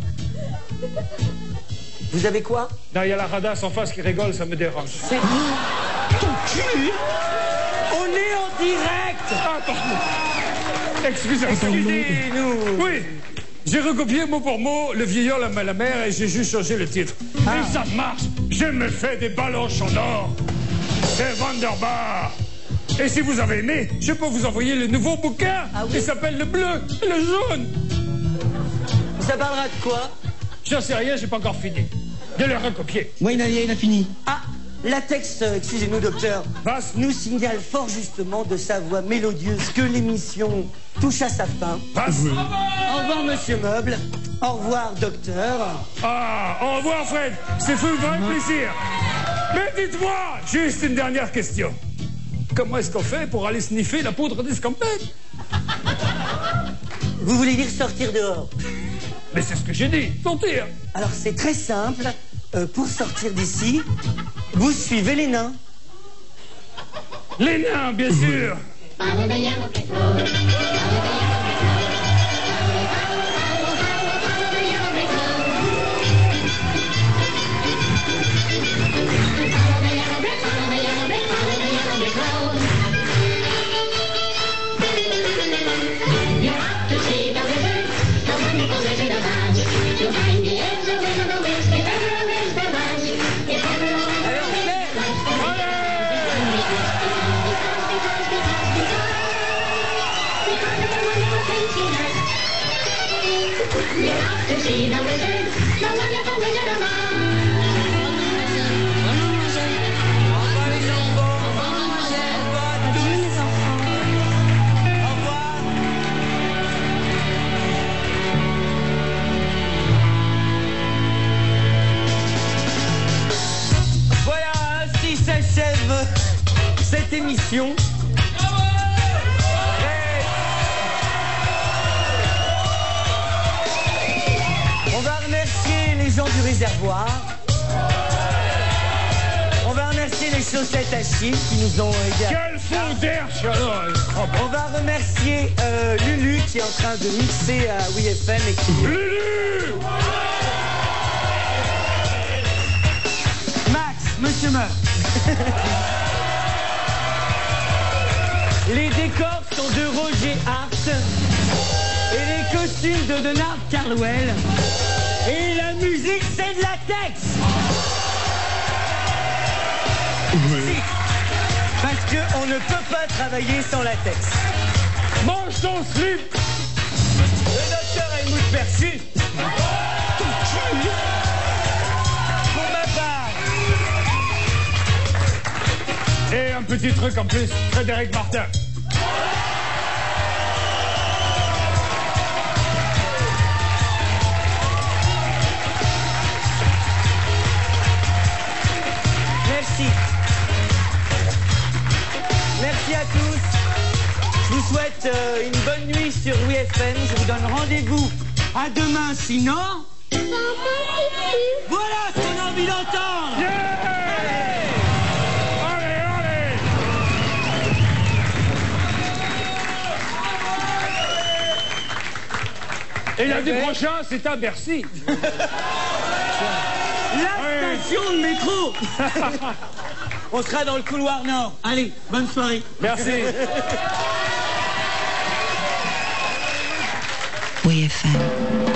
Vous avez quoi?
Non, il y a la radasse en face qui rigole, ça me dérange.
C'est... Ton cul? On est en direct!
Ah, pardon. Excusez-moi.
Excusez-nous.
Oui, j'ai recopié mot pour mot le vieillard, la mère et j'ai juste changé le titre. Et ça marche. Je me fais des baloches en or. C'est Wunderbar. Et si vous avez aimé, je peux vous envoyer le nouveau bouquin.
Ah oui?
Il s'appelle Le Bleu et le Jaune.
Ça parlera de quoi?
J'en sais rien, j'ai pas encore fini de le recopier.
Moi, il a fini.
Ah, la texte, excusez-nous docteur,
Passe.
nous signale fort justement de sa voix mélodieuse que l'émission touche à sa fin.
Passe.
Au revoir monsieur Meuble, au revoir docteur.
Ah, au revoir Fred, c'est fait un vrai plaisir. Mais dites-moi, juste une dernière question. Comment est-ce qu'on fait pour aller sniffer la poudre d'escampette?
Vous voulez dire sortir dehors?
Mais c'est ce que j'ai dit, sortir.
Alors c'est très simple, pour sortir d'ici, vous suivez les nains.
Les nains, bien sûr.
Voilà, ainsi s'achève cette émission. On va remercier les gens du réservoir. On va remercier les chaussettes Achille qui nous ont aidés.
Quel fou d'air chaleur.
On va remercier Lulu qui est en train de mixer à WeFM et qui...
Lulu.
Max, monsieur Meuf. Les décors sont de Roger Hart et les costumes de Donald Carlwell. Et la musique, c'est de latex. Si. Parce qu'on ne peut pas travailler sans latex.
Mange ton slip.
Le docteur Helmut Perçu. Pour ma part.
Et un petit truc en plus, Frédéric Martin.
Merci. Merci à tous. Je vous souhaite une bonne nuit sur WFM. Je vous donne rendez-vous à demain sinon. Voilà ce qu'on a envie d'entendre.
Allez, allez. Et lundi prochain, c'est à Bercy.
La station de métro. On sera dans le couloir nord. Allez, bonne soirée.
Merci.
WFM